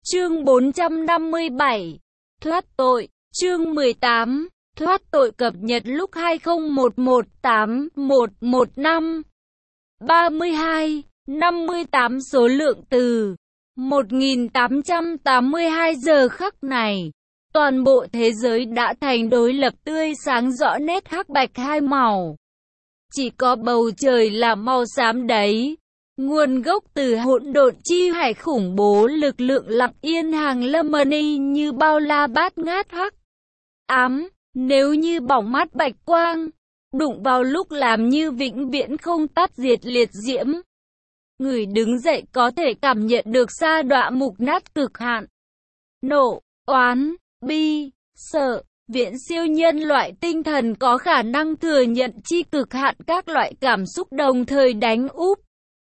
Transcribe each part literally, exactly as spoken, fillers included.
Chương bốn trăm năm mươi bảy. Thoát tội. Chương mười tám. Thoát tội cập nhật lúc hai không một một tám một một năm. ba mươi hai, năm mươi tám số lượng từ. một nghìn tám trăm tám mươi hai giờ khắc này, toàn bộ thế giới đã thành đối lập tươi sáng rõ nét hắc bạch hai màu. Chỉ có bầu trời là màu xám đấy. Nguồn gốc từ hỗn độn chi hải khủng bố, lực lượng lặng yên hàng lâm mani như bao la bát ngát hắc ám, nếu như bỏng mắt bạch quang, đụng vào lúc làm như vĩnh viễn không tắt diệt liệt diễm. Người đứng dậy có thể cảm nhận được sa đọa mục nát cực hạn. Nộ, oán, bi, sợ, viễn siêu nhân loại tinh thần có khả năng thừa nhận chi cực hạn các loại cảm xúc đồng thời đánh úp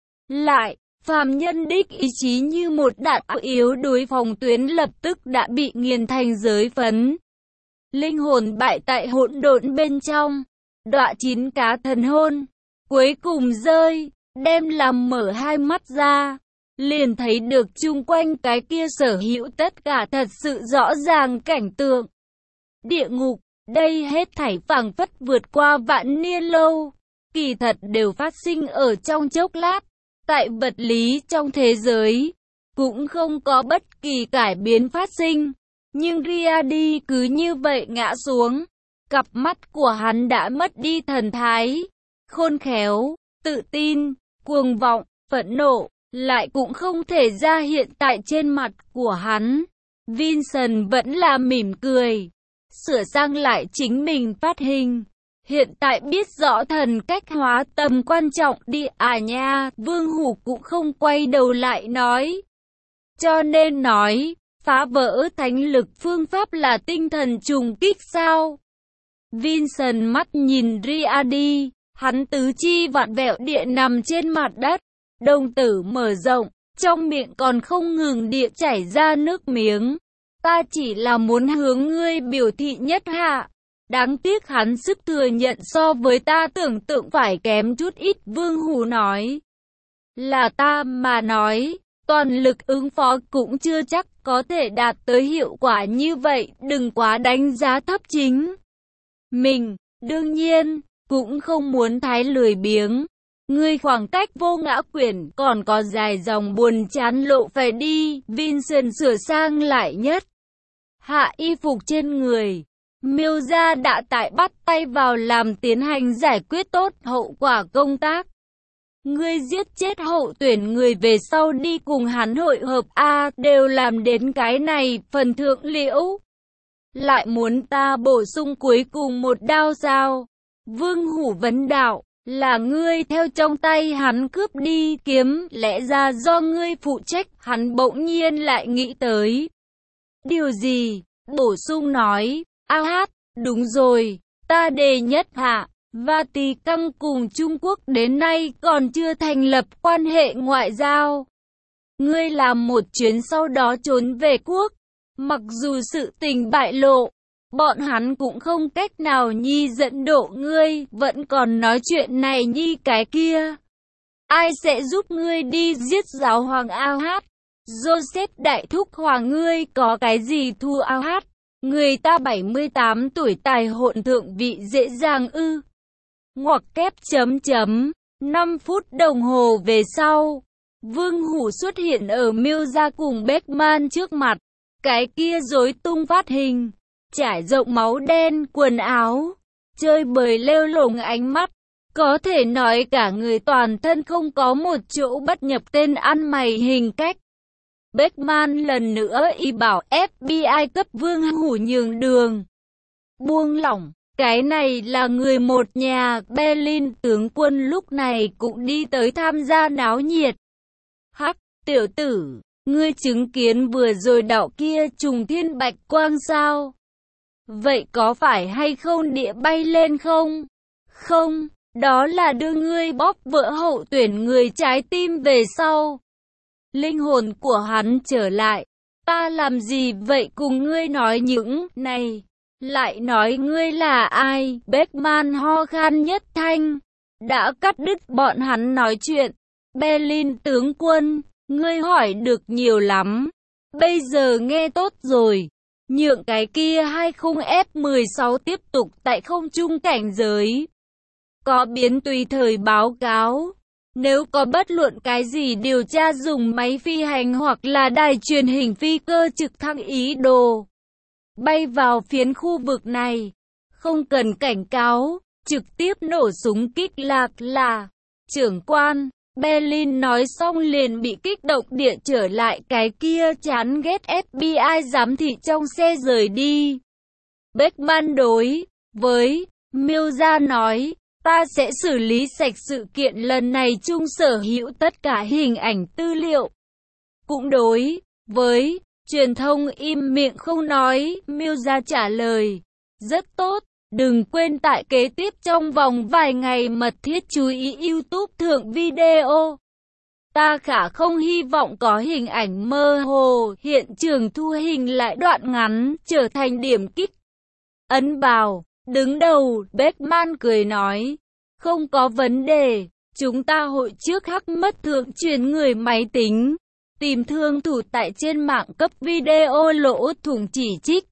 lại, phàm nhân đích ý chí như một đạn yếu đuối phòng tuyến lập tức đã bị nghiền thành giới phấn. Linh hồn bại tại hỗn độn bên trong, đọa chín cá thần hôn, cuối cùng rơi, đem làm mở hai mắt ra, liền thấy được chung quanh cái kia sở hữu tất cả thật sự rõ ràng cảnh tượng. Địa ngục, đây hết thảy phảng phất vượt qua vạn niên lâu, kỳ thật đều phát sinh ở trong chốc lát. Tại vật lý trong thế giới, cũng không có bất kỳ cải biến phát sinh. Nhưng Riadi cứ như vậy ngã xuống. Cặp mắt của hắn đã mất đi thần thái. Khôn khéo, tự tin, cuồng vọng, phẫn nộ, lại cũng không thể ra hiện tại trên mặt của hắn. Vincent vẫn là mỉm cười, sửa sang lại chính mình phát hình. Hiện tại biết rõ thần cách hóa tầm quan trọng đi à nha, Vương Hủ cũng không quay đầu lại nói. Cho nên nói, phá vỡ thánh lực phương pháp là tinh thần trùng kích sao? Vincent mắt nhìn Riadi, hắn tứ chi vặn vẹo địa nằm trên mặt đất, đồng tử mở rộng, trong miệng còn không ngừng địa chảy ra nước miếng. Ta chỉ là muốn hướng ngươi biểu thị nhất hạ. Đáng tiếc hắn sức thừa nhận so với ta tưởng tượng phải kém chút ít, Vương Hủ nói. Là ta mà nói, toàn lực ứng phó cũng chưa chắc có thể đạt tới hiệu quả như vậy, đừng quá đánh giá thấp chính mình. Đương nhiên, cũng không muốn thái lười biếng. Ngươi khoảng cách vô ngã quyển còn có dài dòng buồn chán lộ phải đi. Vincent sửa sang lại nhất hạ y phục trên người. Miêu gia đã tại bắt tay vào làm tiến hành giải quyết tốt hậu quả công tác. Ngươi giết chết hậu tuyển người về sau đi cùng hắn hội hợp A đều làm đến cái này phần thượng liễu. Lại muốn ta bổ sung cuối cùng một đao sao? Vương Hủ vấn đạo, là ngươi theo trong tay hắn cướp đi kiếm, lẽ ra do ngươi phụ trách. Hắn bỗng nhiên lại nghĩ tới điều gì, bổ sung nói, a hát, đúng rồi, ta đề nhất hạ, Vatican cùng Trung Quốc đến nay còn chưa thành lập quan hệ ngoại giao. Ngươi làm một chuyến sau đó trốn về quốc, mặc dù sự tình bại lộ, bọn hắn cũng không cách nào nhi dẫn độ ngươi, vẫn còn nói chuyện này nhi cái kia. Ai sẽ giúp ngươi đi giết giáo hoàng a hát? Joseph đại thúc hoàng ngươi có cái gì thua a hát? Người ta bảy mươi tám tuổi tài hỗn thượng vị dễ dàng ư? Ngoặc kép chấm chấm, năm phút đồng hồ về sau, Vương Hủ xuất hiện ở Miêu gia cùng Beckman trước mặt. Cái kia rối tung phát hình, trải rộng máu đen quần áo, chơi bời lêu lổng ánh mắt, có thể nói cả người toàn thân không có một chỗ bất nhập tên ăn mày hình cách. Beckman lần nữa y bảo ép bê i cấp Vương Hủ nhường đường. Buông lỏng, cái này là người một nhà. Berlin tướng quân lúc này cũng đi tới tham gia náo nhiệt. Hắc, tiểu tử, ngươi chứng kiến vừa rồi đạo kia trùng thiên bạch quang sao? Vậy có phải hay không địa bay lên không? Không, đó là đưa ngươi bóp vỡ hậu tuyển người trái tim về sau. Linh hồn của hắn trở lại. Ta làm gì vậy cùng ngươi nói những này? Lại nói ngươi là ai? Beckman ho khan nhất thanh, đã cắt đứt bọn hắn nói chuyện. Berlin tướng quân, ngươi hỏi được nhiều lắm. Bây giờ nghe tốt rồi. Nhượng cái kia hai không F mười sáu tiếp tục tại không trung cảnh giới. Có biến tùy thời báo cáo. Nếu có bất luận cái gì điều tra dùng máy phi hành hoặc là đài truyền hình phi cơ trực thăng ý đồ bay vào phiến khu vực này, không cần cảnh cáo, trực tiếp nổ súng kích lạc là. Trưởng quan, Berlin nói xong liền bị kích động địa trở lại cái kia chán ghét F B I giám thị trong xe rời đi. Beckman đối với Mills nói, ta sẽ xử lý sạch sự kiện lần này chung sở hữu tất cả hình ảnh tư liệu. Cũng đối với truyền thông im miệng không nói, Mills trả lời, rất tốt. Đừng quên tại kế tiếp trong vòng vài ngày mật thiết chú ý YouTube thượng video. Ta khả không hy vọng có hình ảnh mơ hồ, hiện trường thu hình lại đoạn ngắn, trở thành điểm kích. Ấn vào, đứng đầu, Beckman cười nói, không có vấn đề, chúng ta hội trước hắc mất thượng truyền người máy tính, tìm thương thủ tại trên mạng cấp video lỗ thủng chỉ trích.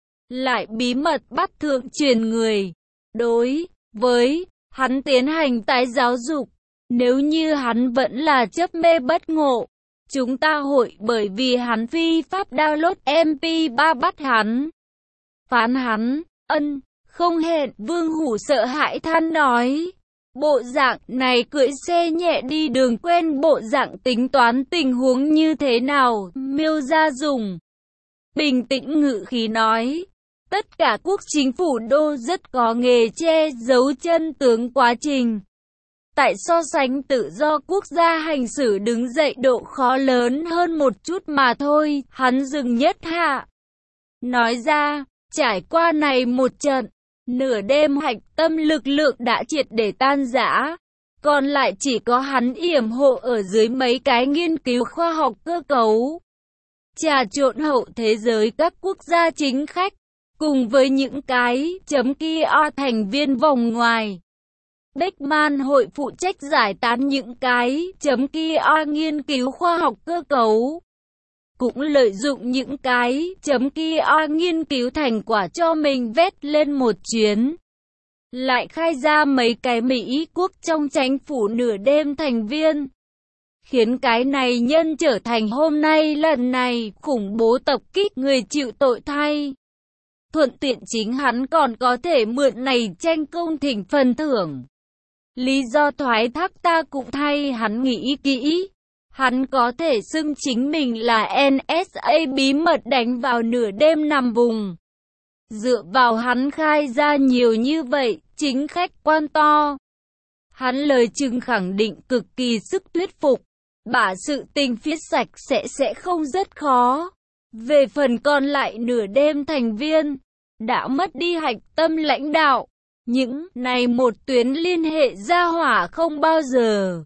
Lại bí mật bắt thượng truyền người. Đối với hắn tiến hành tái giáo dục. Nếu như hắn vẫn là chấp mê bất ngộ, chúng ta hội bởi vì hắn phi pháp download em pê ba bắt hắn. Phán hắn, ân, không hẹn. Vương Hủ sợ hãi than nói. Bộ dạng này cưỡi xe nhẹ đi đường quen bộ dạng tính toán tình huống như thế nào. Miêu gia dùng bình tĩnh ngự khí nói. Tất cả quốc chính phủ đô rất có nghề che giấu chân tướng quá trình. Tại so sánh tự do quốc gia hành xử đứng dậy độ khó lớn hơn một chút mà thôi, hắn dừng nhất hạ. Nói ra, trải qua này một trận, nửa đêm hạch tâm lực lượng đã triệt để tan rã. Còn lại chỉ có hắn yểm hộ ở dưới mấy cái nghiên cứu khoa học cơ cấu. Trà trộn hậu thế giới các quốc gia chính khách. Cùng với những cái chấm kia thành viên vòng ngoài. Beckman hội phụ trách giải tán những cái chấm kia nghiên cứu khoa học cơ cấu. Cũng lợi dụng những cái chấm kia nghiên cứu thành quả cho mình vét lên một chuyến. Lại khai ra mấy cái Mỹ quốc trong chính phủ nửa đêm thành viên. Khiến cái này nhân trở thành hôm nay lần này khủng bố tập kích người chịu tội thay. Thuận tiện chính hắn còn có thể mượn này tranh công thỉnh phần thưởng. Lý do thoái thác ta cũng thay hắn nghĩ kỹ. Hắn có thể xưng chính mình là en ét a bí mật đánh vào nửa đêm nằm vùng. Dựa vào hắn khai ra nhiều như vậy, chính khách quan to. Hắn lời chừng khẳng định cực kỳ sức thuyết phục. Bả sự tình viết sạch sẽ sẽ không rất khó. Về phần còn lại nửa đêm thành viên, đã mất đi hạch tâm lãnh đạo. Những này một tuyến liên hệ ra hỏa không bao giờ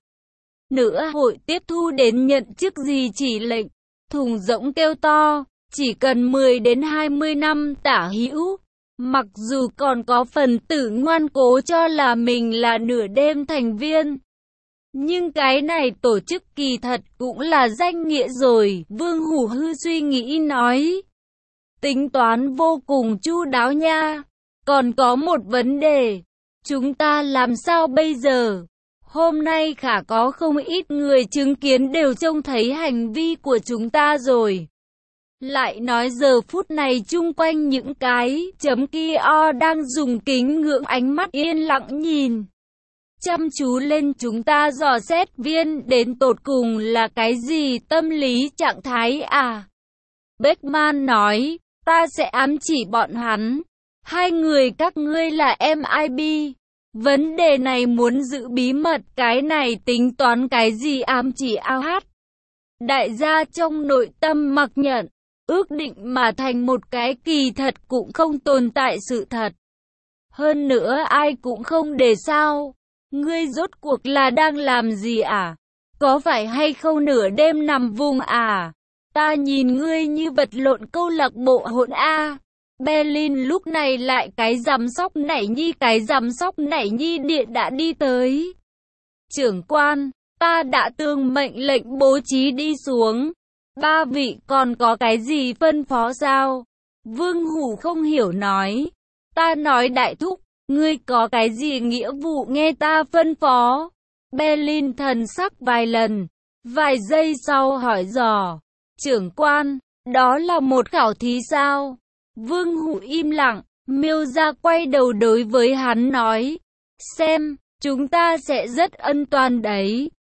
nữa hội tiếp thu đến nhận chức gì chỉ lệnh. Thùng rỗng kêu to, chỉ cần mười đến hai mươi năm tả hữu. Mặc dù còn có phần tử ngoan cố cho là mình là nửa đêm thành viên. Nhưng cái này tổ chức kỳ thật cũng là danh nghĩa rồi, Vương Hủ Hư suy nghĩ nói. Tính toán vô cùng chu đáo nha. Còn có một vấn đề, chúng ta làm sao bây giờ? Hôm nay khả có không ít người chứng kiến đều trông thấy hành vi của chúng ta rồi. Lại nói giờ phút này chung quanh những cái chấm kia o đang dùng kính ngưỡng ánh mắt yên lặng nhìn. Chăm chú lên chúng ta dò xét viên đến tột cùng là cái gì tâm lý trạng thái à? Beckman nói, ta sẽ ám chỉ bọn hắn. Hai người các ngươi là em i bê. Vấn đề này muốn giữ bí mật, cái này tính toán cái gì ám chỉ ao hát. Đại gia trong nội tâm mặc nhận, ước định mà thành một cái kỳ thật cũng không tồn tại sự thật. Hơn nữa ai cũng không để sao. Ngươi rốt cuộc là đang làm gì à? Có phải hay không nửa đêm nằm vùng à? Ta nhìn ngươi như vật lộn câu lạc bộ hỗn a. Berlin lúc này lại cái giám sóc nảy nhi cái giám sóc nảy nhi điện đã đi tới. Trưởng quan, ta đã tường mệnh lệnh bố trí đi xuống. Ba vị còn có cái gì phân phó sao? Vương Hủ không hiểu nói. Ta nói đại thúc, ngươi có cái gì nghĩa vụ nghe ta phân phó? Berlin thần sắc vài lần, vài giây sau hỏi dò. Trưởng quan, đó là một khảo thí sao? Vương Hủ im lặng, Miêu Gia quay đầu đối với hắn nói. Xem, chúng ta sẽ rất ân toàn đấy.